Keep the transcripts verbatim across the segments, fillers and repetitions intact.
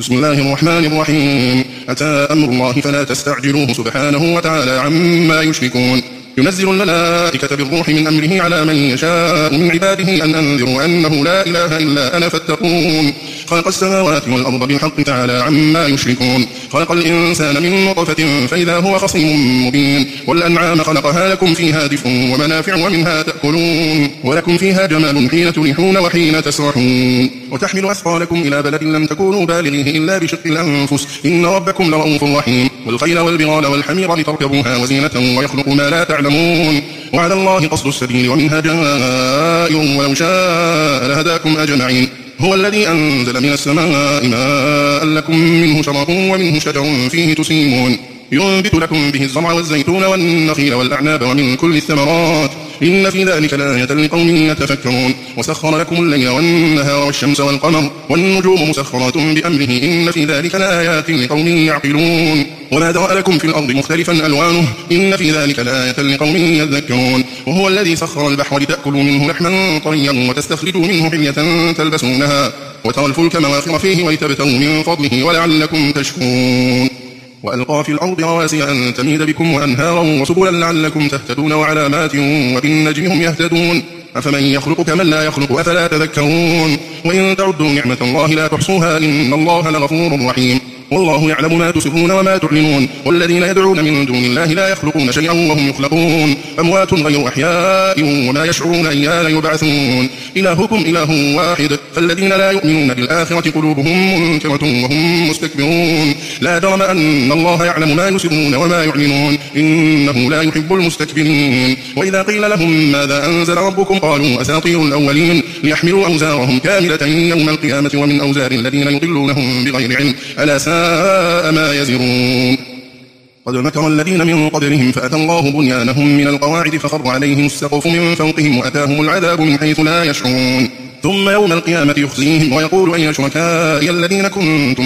بسم الله الرحمن الرحيم. أتى أمر الله فلا تستعجلوه سبحانه وتعالى عما يشركون. ينزل الملائكة بالروح من أمره على من يشاء من عباده أن أنذروا أنه لا إله إلا أنا فاتقون. خلق السماوات والأرض بالحق تعالى عما يشركون. خلق الإنسان من نطفة فإذا هو خصيم مبين. والأنعام خلقها لكم فيها دفء ومنافع ومنها تأكلون ولكم فيها جمال حين تريحون وحين تسرحون. وتحمل أثقالكم إلى بلد لم تكونوا بالغيه إلا بشق الأنفس إن ربكم لرؤوف رحيم. والخيل والبغال والحمير لتركبوها وزينة ويخلق ما لا تعلمون. وعلى الله قصد السبيل ومنها جائر ولو شاء لهداكم أجمعين. هو الذي أنزل من السماء ماء لكم منه شراب ومنه شجر فيه تسيمون. ينبت لكم به الزرع والزيتون والنخيل والأعناب ومن كل الثمرات إن في ذلك لآية لقوم يتفكرون. وسخر لكم الليل والنهار والشمس والقمر والنجوم مسخرات بأمره إن في ذلك لآيات لقوم يعقلون. وما ذرأ لكم في الأرض مختلفا ألوانه إن في ذلك لآية لقوم يذكرون. وهو الذي سخر البحر لتأكلوا منه لحما طريا وتستخرجوا منه حلية تلبسونها وترى الفلك مواخر فيه ولتبتغوا من فضله ولعلكم تشكرون. وألقى في الأرض رواسي أن تميد بكم وأنهارا وسبلا لعلكم تهتدون وعلامات وبالنجم هم يهتدون. أفمن يخلق كمن لا يخلق أفلا تذكرون. وإن تعدوا نعمة الله لا تحصوها إن الله لغفور رحيم. والله يعلم ما تسرون وما تعلنون. والذين يدعون من دون الله لا يخلقون شيئا وهم يخلقون أموات غير أحياء وما يشعرون أيان يبعثون. إلهكم إله واحد فالذين لا يؤمنون بالآخرة قلوبهم منكرة وهم مستكبرون. لا جرم أن الله يعلم ما يسرون وما يعلنون إنه لا يحب المستكبرين. وإذا قيل لهم ماذا أنزل ربكم قالوا أساطير الأولين ليحملوا أوزارهم كاملة يوم القيامة ومن أوزار الذين يضلونهم بغير علم ألا ساء ما يزرون. قد مكر الذين من قبلهم فأتى الله بنيانهم من القواعد فخر عليهم السقف من فوقهم وأتاهم العذاب من حيث لا يشعرون. ثم يوم القيامة يخزيهم ويقول أين شركائي الذين كنتم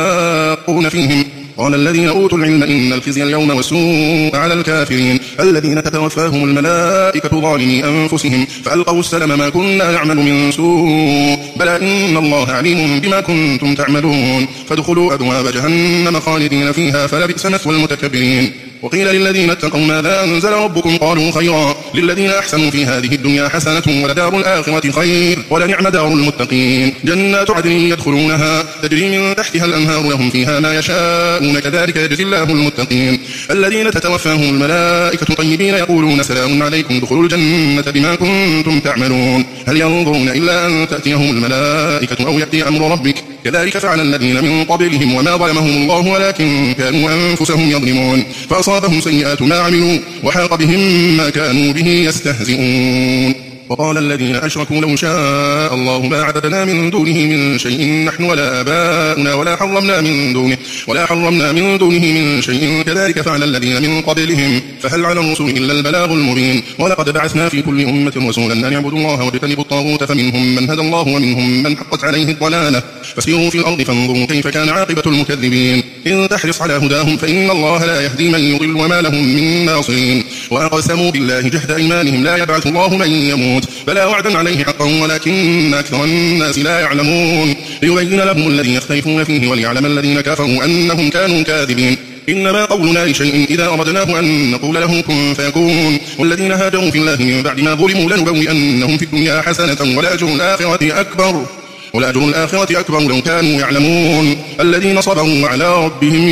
تشاقون فيهم قال الذين أوتوا العلم إن الخزي اليوم والسوء على الكافرين الذين تتوفاهم الملائكة ظالمي أنفسهم فألقوا السلم ما كنا نعمل من سوء بلى إن الله عليم بما كنتم تعملون. فادخلوا أبواب جهنم خالدين فيها فلبئس مثوى المتكبرين. وقيل للذين اتقوا ماذا أنزل ربكم قالوا خيرا للذين أحسنوا في هذه الدنيا حسنة ولدار الآخرة خير ولنعم دار المتقين. جنات عدن يدخلونها تجري من تحتها الأنهار لهم فيها ما يشاءون كذلك يجزي الله المتقين. الذين تتوفاهم الملائكة طيبين يقولون سلام عليكم ادخلوا الجنة بما كنتم تعملون. هل ينظرون إلا أن تأتيهم الملائكة أو يأتي أمر ربك كذلك فعل الذين من قبلهم وما ظلمهم الله ولكن كانوا أنفسهم يظلمون. فأصابهم سيئات ما عملوا وحاق بهم ما كانوا به يستهزئون. وقال الذين أشركوا لو شاء الله ما عبدنا من دونه من شيء نحن ولا آباؤنا ولا حرمنا من دونه ولا حرمنا من دونه من شيء كذلك فعل الذين من قبلهم فهل على الرسل إلا البلاغ المبين. ولقد بعثنا في كل أمة رسولا أن يعبدوا الله واجتنبوا الطاغوت فمنهم من هدى الله ومنهم من حقت عليه الضلالة فسيروا في الأرض فانظروا كيف كان عاقبة المكذبين. إن تحرص على هداهم فإن الله لا يهدي من يضل وما لهم من ناصرين. وأقسموا بالله جهد أيمانهم لا يبعث الله من يموت بلى وعدا عليه حقا ولكن أكثر الناس لا يعلمون. ليبين لهم الذي يختلفون فيه وليعلم الذين كفروا أنهم كانوا كاذبين. إنما قولنا لشيء إذا أردناه أن نقول له كن فيكون. والذين هاجروا في الله من بعد ما ظلموا لنبوئنهم في الدنيا حسنة ولأجر الآخرة أكبر ولأجر الآخرة أكبر لو كانوا يعلمون. الذين صبروا على ربهم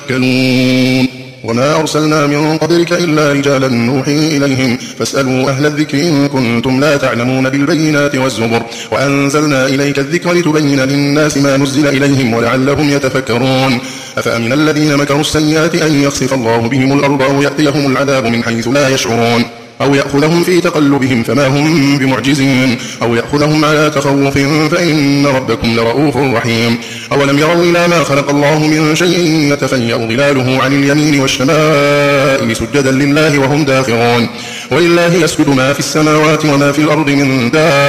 يتوكلون. وما أرسلنا من قبلك إلا رجالا نوحي إليهم فاسألوا أهل الذكر إن كنتم لا تعلمون بالبينات والزبر وأنزلنا إليك الذكر لتبين للناس ما نزل إليهم ولعلهم يتفكرون. أفأمن الذين مكروا السيئات أن يخسف الله بهم الأرض أو يأتيهم العذاب من حيث لا يشعرون أو يأخذهم في تقلبهم فما هم بمعجزين أو يأخذهم على تخوف فإن ربكم لرؤوف رحيم. أولم يروا إلى ما خلق الله من شيء يتفيأ ظلاله عن اليمين والشمائل سجدا لله وهم داخرون. ولله يسجد ما في السماوات وما في الأرض من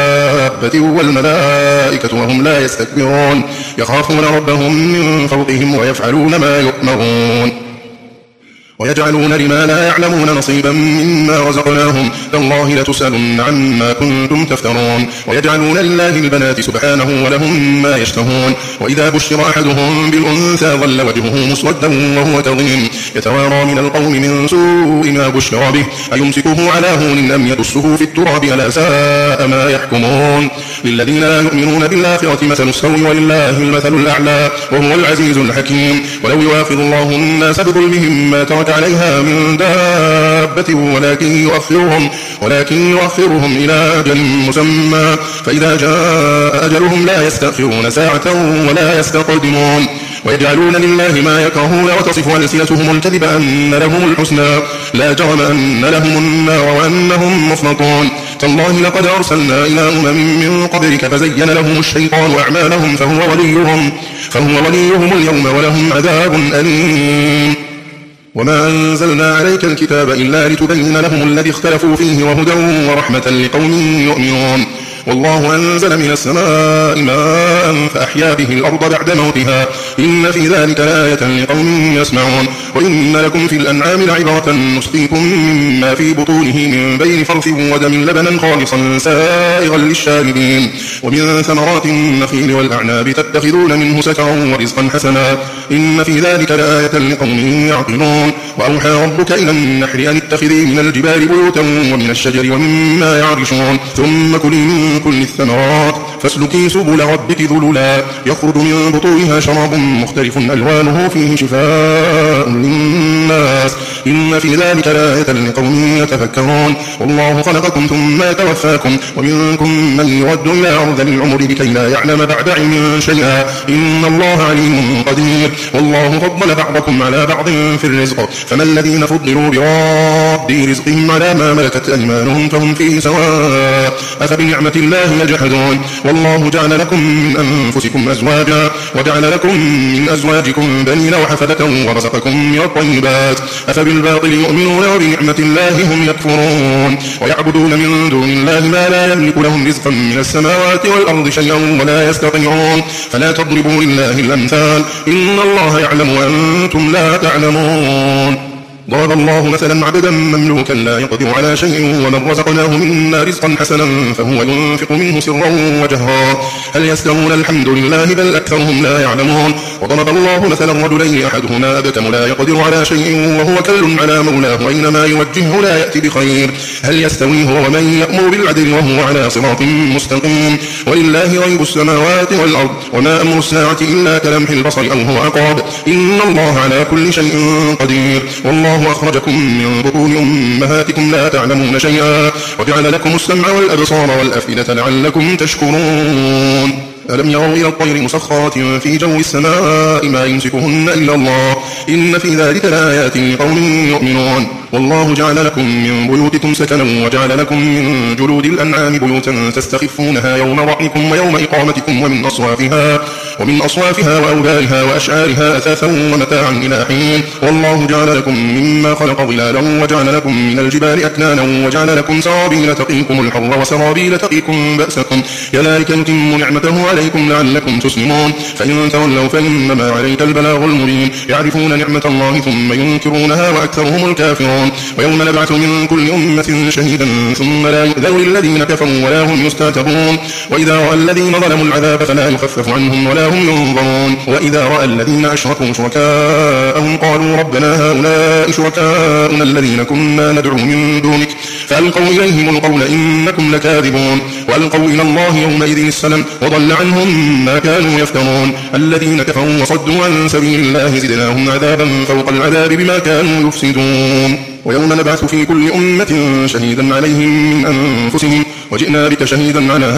دابة والملائكة وهم لا يستكبرون يخافون ربهم من فوقهم ويفعلون ما يؤمرون. ويجعلون لما لا يعلمون نصيبا مما رزقناهم تالله لتسألن عما كنتم تفترون ويجعلون لله البنات سبحانه ولهم ما يشتهون وإذا بشر أحدهم بالأنثى ظل وجهه مسودا وهو كظيم يتوارى من القوم من سوء ما بشر به أيمسكه على هون أم يدسه في التراب ألا ساء ما يحكمون للذين لا يؤمنون بالآخرة مثل السوء ولله المثل الأعلى وهو العزيز الحكيم ولو يؤاخذ الله الناس بظلمهم ما ترك عليها من دابة ولكن يؤخرهم, ولكن يؤخرهم إلى أجل مسمى فإذا جاء أجلهم لا يستأخرون ساعة ولا يستقدمون ويجعلون لله ما يكرهون وتصف ألسنتهم الكذب أن لهم الحسنى لا جرم أن لهم النار وأنهم مفرطون تالله لقد أرسلنا إلى أمم من قبلك فزين لهم الشيطان أعمالهم فهو وليهم, فهو وليهم اليوم ولهم عذاب أليم وما أنزلنا عليك الكتاب إلا لتبين لهم الذي اختلفوا فيه وهدى ورحمة لقوم يؤمنون والله أنزل من السماء ماء فأحيا به الأرض بعد موتها إن في ذلك لآية لقوم يسمعون وإن لكم في الأنعام لعبرة نسقيكم مما في بطونه من بين فرث ودم لبنا خالصا سائغا للشاربين ومن ثمرات النخيل والأعناب تتخذون منه سكرا ورزقا حسنا إن في ذلك لآية لقوم يعقلون وأوحى ربك إلى النحل أن اتخذي من الجبال بيوتا ومن الشجر ومما يعرشون ثم كلي من كل الثمرات فاسلكي سبل ربك ذللا يخرج من بطونها شراب مختلف ألوانه فيه شفاء للناس إن في ذلك لآية لقوم يتفكرون والله خلقكم ثم يتوفاكم ومنكم من يرد إلى أرذل العمر لكي لا يعلم بعد علم شيئا إن الله عليم قدير والله فضل بعضكم على بعض في الرزق فما الذين فضلوا براد رزقهم على ما ملكت أيمانهم فهم فيه سواء أفبنعمة الله يجحدون والله جعل لكم من أنفسكم أزواجا وجعل لكم من أزواجكم بنين وحفدة ورزقكم من الطيبات أفبالباطل يؤمنون وبنعمة الله هم يكفرون ويعبدون من دون الله ما لا يملك لهم رزقا من السماوات والأرض شيئا ولا يستطيعون فلا تضربوا لله الأمثال إن الله يعلم وأنتم لا تعلمون ضرب الله مثلا عبدا مملوكا لا يقدر على شيء ومن رزقناه منا رزقا حسنا فهو ينفق منه سرا وجهرا هل يستوون الحمد لله بل أكثرهم لا يعلمون وضرب الله مثلا رجلين أحدهما أبكم لا يقدر على شيء وهو كل على مولاه أينما يوجهه لا يأتي بخير هل يستوي هو ومن يأمر بالعدل وهو على صراط مستقيم ولله غيب السماوات والأرض وما أمر الساعة إلا كلمح البصر أو هو أقرب إن الله على كل شيء قدير والله الله أخرجكم من بطون أمهاتكم لا تعلمون شيئا وجعل لكم السمع والأبصار والأفئدة لعلكم تشكرون ألم يروا إلى الطير مسخرات في جو السماء ما يمسكهن إلا الله إن في ذلك لآيات لقوم يؤمنون والله جعل لكم من بيوتكم سكنا وجعل لكم من جلود الأنعام بيوتا تستخفونها يوم ضعنكم ويوم إقامتكم ومن أصوافها ومن أصوافها وأوبارها وأشعارها أثاثا ومتاعا إلى حين والله جعل لكم مما خلق ظلالا وجعل لكم من الجبال أكنانا وجعل لكم سرابيل تقيكم الحر وسرابيل تقيكم بأسكم كذلك يتم نعمته عليكم لعلكم تسلمون فإن تولوا فإنما عليك البلاغ المبين يعرفون نعمة الله ثم ينكرونها وأكثرهم الكافرون ويوم نبعث من كل أمة شهيدا ثم لا يؤذن للذين كفروا ولا هم يستعتبون وإذا رأى الذين ظلموا العذاب فلا يخفف عنهم ولا هم ينظرون وإذا رأى الذين أشركوا شركاءهم قالوا ربنا هؤلاء شركاؤنا الذين كنا ندعو من دونك فألقوا إليهم القول إنكم لكاذبون وألقوا إلى الله يومئذ السلام وضل عنهم ما كانوا يفترون الذين كفروا وصدوا عن سبيل الله زدناهم عذابا فوق العذاب بما كانوا يفسدون ويوم نبعث في كل أمة شهيدا عليهم من أنفسهم وجئنا بك شهيدا على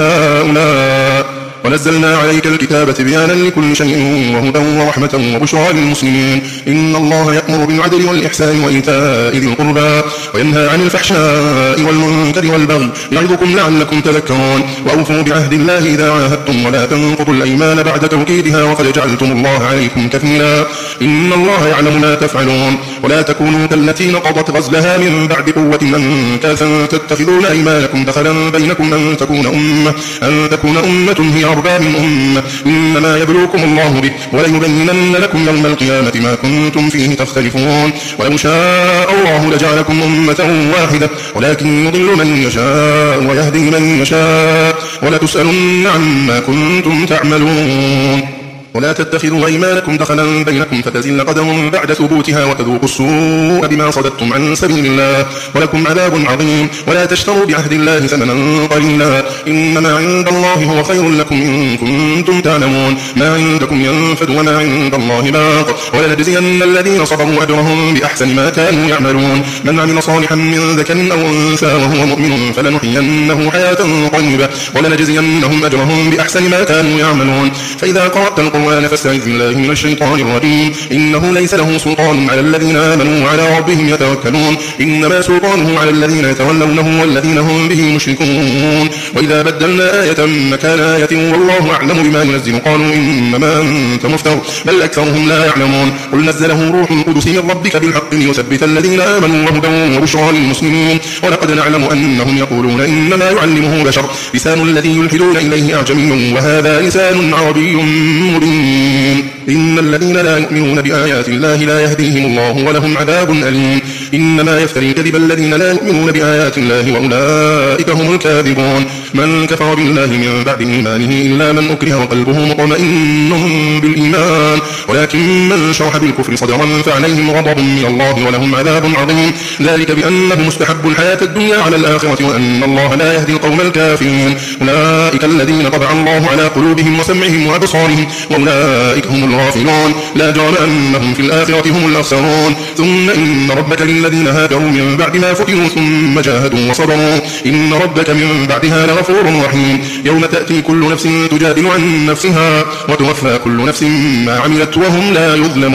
هؤلاء ونزلنا عليك الكتاب تبيانا لكل شيء وهدى ورحمة وبشرى للمسلمين إن الله يأمر بالعدل والإحسان وإيتاء ذي القربى وينهى عن الفحشاء والمنكر والبغي يعظكم لعلكم تذكرون وأوفوا بعهد الله إذا عاهدتم ولا تنقضوا الأيمان بعد توكيدها وقد جعلتم الله عليكم كفيلا إن الله يعلم ما تفعلون ولا تكونوا كالتي نقضت غزلها من بعد قوة أنكاثا تتخذون أيمانكم دخلا بينكم أن تكون أمة, أن تكون أمة هي أرباب أمة إنما يبلوكم الله به وليبينن لكم يوم القيامة ما كنتم فيه تختلفون ولو شاء الله لجعلكم أمة واحدة ولكن يضل من يشاء ويهدي من يشاء ولتسألن عما كنتم تعملون ولا تتخذوا أيمانكم دخلا بينكم فتزل قدم بعد ثبوتها وتذوقوا السوء بما صددتم عن سبيل الله ولكم عذاب عظيم ولا تشتروا بعهد الله ثمنا قليلا إنما عند الله هو خير لكم إن كنتم تعلمون ما عندكم ينفد وما عند الله باق ولنجزين الذين صبروا أجرهم بأحسن ما كانوا يعملون من عمل صالحا من ذكر أو أنثى وهو مؤمن فلنحيينه حياة طيبة ولنجزينهم أجرهم بأحسن ما كانوا يعملون فإذا قرأت القرآن فاستعذ بالله من الشيطان الرجيم إنه ليس له سلطان على الذين آمنوا وعلى ربهم يتوكلون إنما سلطانه على الذين يتولونه والذين هم به مشركون وإذا بدلنا آية مكان آية والله أعلم بما ينزل قالوا إنما أنت مفتر بل أكثرهم لا يعلمون قل نزله روح القدس من ربك بالحق ليثبت الذين آمنوا وهدى وبشرى للمسلمين ولقد نعلم أنهم يقولون إنما يعلمه بشر لسان الذي يلحدون إليه أعجمي وهذا لسان عربي مبين إن الذين لا يؤمنون بآيات الله لا يهديهم الله ولهم عذاب أليم إنما يفتري الكذب الذين لا يؤمنون بآيات الله وأولئك هم الكاذبون من كفر بالله من بعد إيمانه إلا من أكره وقلبه مطمئن بالإيمان ولكن من شرح بالكفر صدرا فعليهم غضب من الله ولهم عذاب عظيم ذلك بأنه مستحب الحياة الدنيا على الآخرة وأن الله لا يهدي القوم الكافرين أولئك الذين طبع الله على قلوبهم وسمعهم وأبصارهم وأولئك هم الغافلون لا جرم أنهم في الآخرة هم الأخسرون ثم إن ربك للذين هاجروا من بعد ما فتنوا ثم جاهدوا وصبروا إن ربك من بعدها لغفور رحيم يوم تأتي كل نفس تجادل عن نفسها وتوفى كل نفس ما عملت وهم لا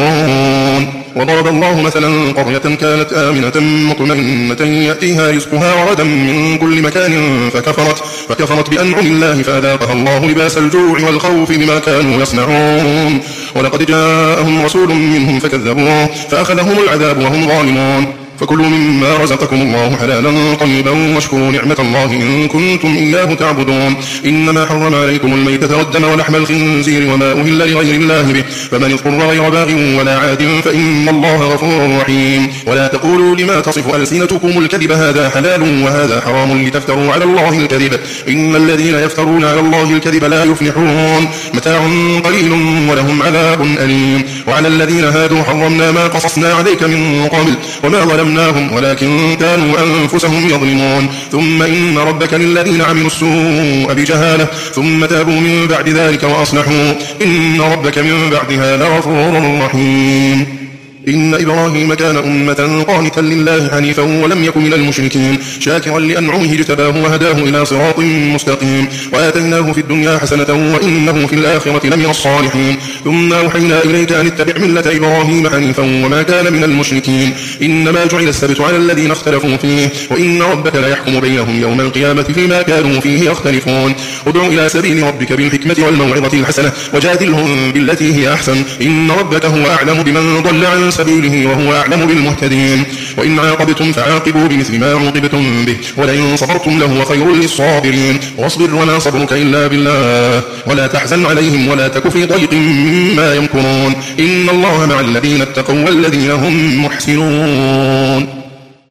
يظلمون وضرب الله مثلا قرية كانت آمنة مطمئنة يأتيها رزقها رغدا من كل مكان فكفرت فكفرت بأنعم الله فأذاقها الله لباس الجوع والخوف بما كانوا يصنعون ولقد جاءهم رسول منهم فكذبوه فأخذهم العذاب وهم ظالمون فكلوا مما رزقكم الله حلالا طيبا واشكروا نعمة الله إن كنتم إياه تعبدون إنما حرم عليكم الميتة والدم ولحم الخنزير وما أهل لغير الله به فمن اضطر غير باغ ولا عاد فإن الله غفور رحيم ولا تقولوا لما تصف ألسنتكم الكذب هذا حلال وهذا حرام لتفتروا على الله الكذب إن الذين يفترون على الله الكذب لا يفلحون متاع قليل ولهم عذاب أليم وعلى الذين هادوا حرمنا ما قصصنا عليك من قبل وما ظلمنا ولكن كانوا أنفسهم يظلمون ثم إن ربك للذين عملوا السوء بجهالة ثم تابوا من بعد ذلك وأصلحوا إن ربك من بعدها لغفور رحيم إن إبراهيم كان أمة قانتا لله حنيفا ولم يكن من المشركين شاكرا لأنعمه اجتباه وهداه إلى صراط مستقيم وآتيناه في الدنيا حسنة وإنه في الآخرة لمن الصالحين ثم أوحينا إليك أن اتبع ملة إبراهيم حنيفا وما كان من المشركين إنما جعل السبت على الذين اختلفوا فيه وإن ربك لا يحكم بينهم يوم القيامة فيما كانوا فيه يختلفون ادع إلى سبيل ربك بالحكمة والموعظة الحسنة وجادلهم بالتي هي أحسن إن ربك هو أعلم بمن ضل عن سبيله وهو أعلم بالمهتدين وإن عاقبتم فعاقبوا بمثل ما عوقبتم به ولئن صبرتم لهو خير للصابرين واصبر وما صبرك إلا بالله ولا تحزن عليهم ولا تك في ضيق مما يمكرون إن الله مع الذين اتقوا والذين هم محسنون